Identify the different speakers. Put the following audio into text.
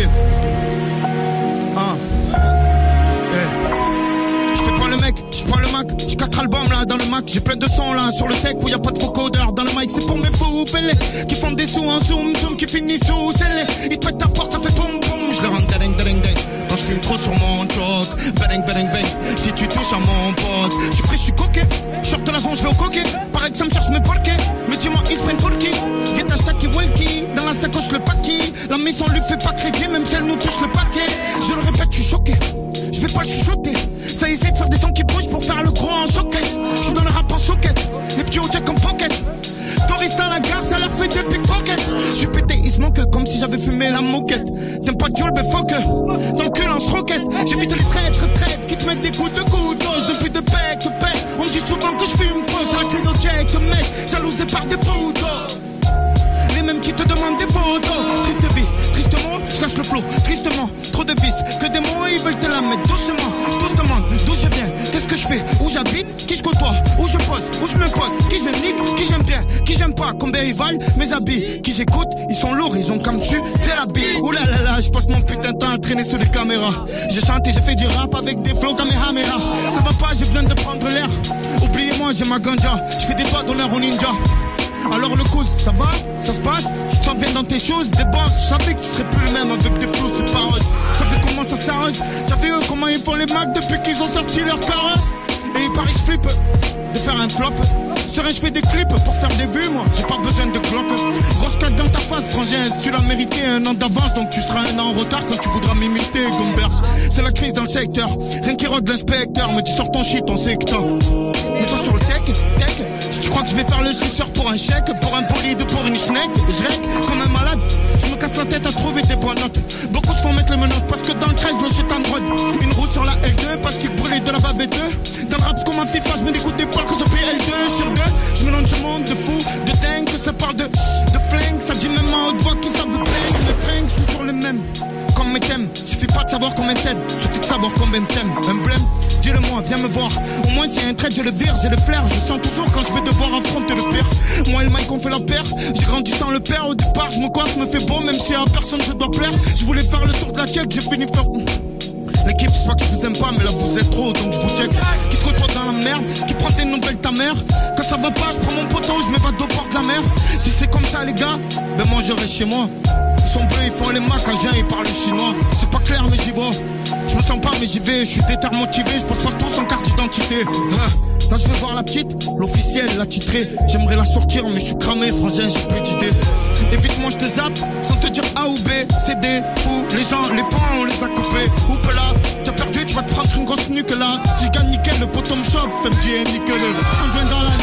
Speaker 1: Yeah. J'suis pas le Mac, j'ai 4 albums là dans le Mac. J'ai plein de sons là sur le tech où y'a pas de vocodeur dans le mic. C'est pour mes fous fêlés qui font des sous en zoom zoom, qui finissent sous scellés. Ils te pètent ta porte, ça fait boum boum. Je leur rends ding ding ding. Quand j'fume trop sur mon choc, bang bang bang. Si tu touches à mon pote, j'suis pris, j'suis coquet. J'sors de la zone, j'vais au coquet. Pareil que ça me cherche mes parquets. Mais dis-moi, ils se prennent pour qui? Get hashtag qui welky. Dans la sacoche le paquet. La mission lui fait pas crédit, même si elle nous touche le paquet. Je le répète, j'suis choqué. Je vais pas le chuchoter. Ça essaie de faire des sons qui bougent pour faire le gros en socket. Je suis dans le rap en socket. Les petits au check en pocket. Touristes à la gare, ça leur fait des pickpockets. Je suis pété, ils se manquent comme si j'avais fumé la moquette. T'aimes pas Dieu, mais fuck. Dans le cul, lance roquette. J'évite les traîtres qui te mettent des coups de couteau. Depuis de bec. On me dit souvent que je fume trop. C'est la crise au check, mec. Jalousé par des poudres. Les mêmes qui te demandent des photos. Triste vie, tristement, je lâche le flow. Tristement, trop de vis, que des mots, ils veulent te la mettre doucement. Tous demandent d'où je viens, qu'est-ce que je fais, où j'habite, qui je côtoie, où je pose, où je me pose, qui je nique, qui j'aime bien, qui j'aime pas, combien ils valent mes habits, qui j'écoute, ils sont lourds, ils ont comme dessus, c'est la bille. Oulala, je passe mon putain de temps à traîner sur les caméras. J'ai chanté, j'ai fait du rap avec des flows Kamehameha. Ça va pas, j'ai besoin de prendre l'air. Oubliez-moi, j'ai ma ganja, je fais des doigts d'honneur au ninja. Alors le coup, ça va, ça se passe, tu te sens bien dans tes choses, des bosses. Je savais que tu serais plus le même avec des flots de paroles. T'as vu comment ça s'arrose, t'as vu eux comment ils font les macs depuis qu'ils ont sorti leur carrosse. Et ils parient, je flippe de faire un flop. Serais-je fais des clips pour faire des vues, moi j'ai pas besoin de cloque. Grosse claque dans ta face, frangin, tu l'as mérité un an d'avance. Donc tu seras un an en retard quand tu voudras m'imiter, Gumbert. C'est la crise dans le secteur, rien qui rôde l'inspecteur. Me dit sors ton shit, on sait que t'as. Mets-toi sur le tech. Si tu crois que je vais faire le suceur pour un chèque, pour un bolide, pour une schneck, je règle comme un malade. Je me casse la tête à trouver des bonnes notes. Beaucoup se font mettre les menottes parce que dans le 13 le chétan brode. Une roue sur la L2 parce qu'il brûlait de la bavette. Dans le rap c'est comme un FIFA, je me dégoûte des balles quand j'appuie L2 sur 2. Je mélange ce monde de fou, de dingue, que ça parle de flingue. Ça dit même en haute voix qui savent plaindre. Mes fringues c'est toujours les mêmes, comme mes thèmes. Suffit pas de savoir combien t'aides, suffit de savoir combien t'aimes. Un blême, dis-le-moi, viens me voir. Au moins s'il y a un trait je le vire, j'ai le flair. Je sens toujours quand je vais devoir affronter le pire. Moi et le mec on fait la paire. J'ai grandi sans le père, au départ je me coiffe, me fais beau. Même si à personne je dois plaire. Je voulais faire le tour de la check, j'ai fini par... L'équipe c'est pas que je vous aime pas, mais là vous êtes trop, donc je vous check. Qui te retrouve dans la merde, qui prend tes nouvelles ta mère. Quand ça va pas, je prends mon poteau, je m'évade au bord de la mer. Si c'est comme ça les gars, ben moi je reste chez moi. Ils sont bleus, ils font les macagiens, ils parlent chinois. C'est pas clair mais j'y vais. Je me sens pas mais j'y vais, je suis déter motivé, je pose partout sans carte d'identité. Là je veux voir la petite, l'officielle, la titrée. J'aimerais la sortir mais je suis cramé, frangin, j'ai plus d'idées. Évite-moi je te zappe, sans te dire A ou B. C'est des fous, les gens, les points on les a coupés. Oupe là, t'as perdu, tu vas te prendre une grosse nuque là. Si je gagne nickel, le poteau me chauffe, fait me dire nickel. Sans joint dans la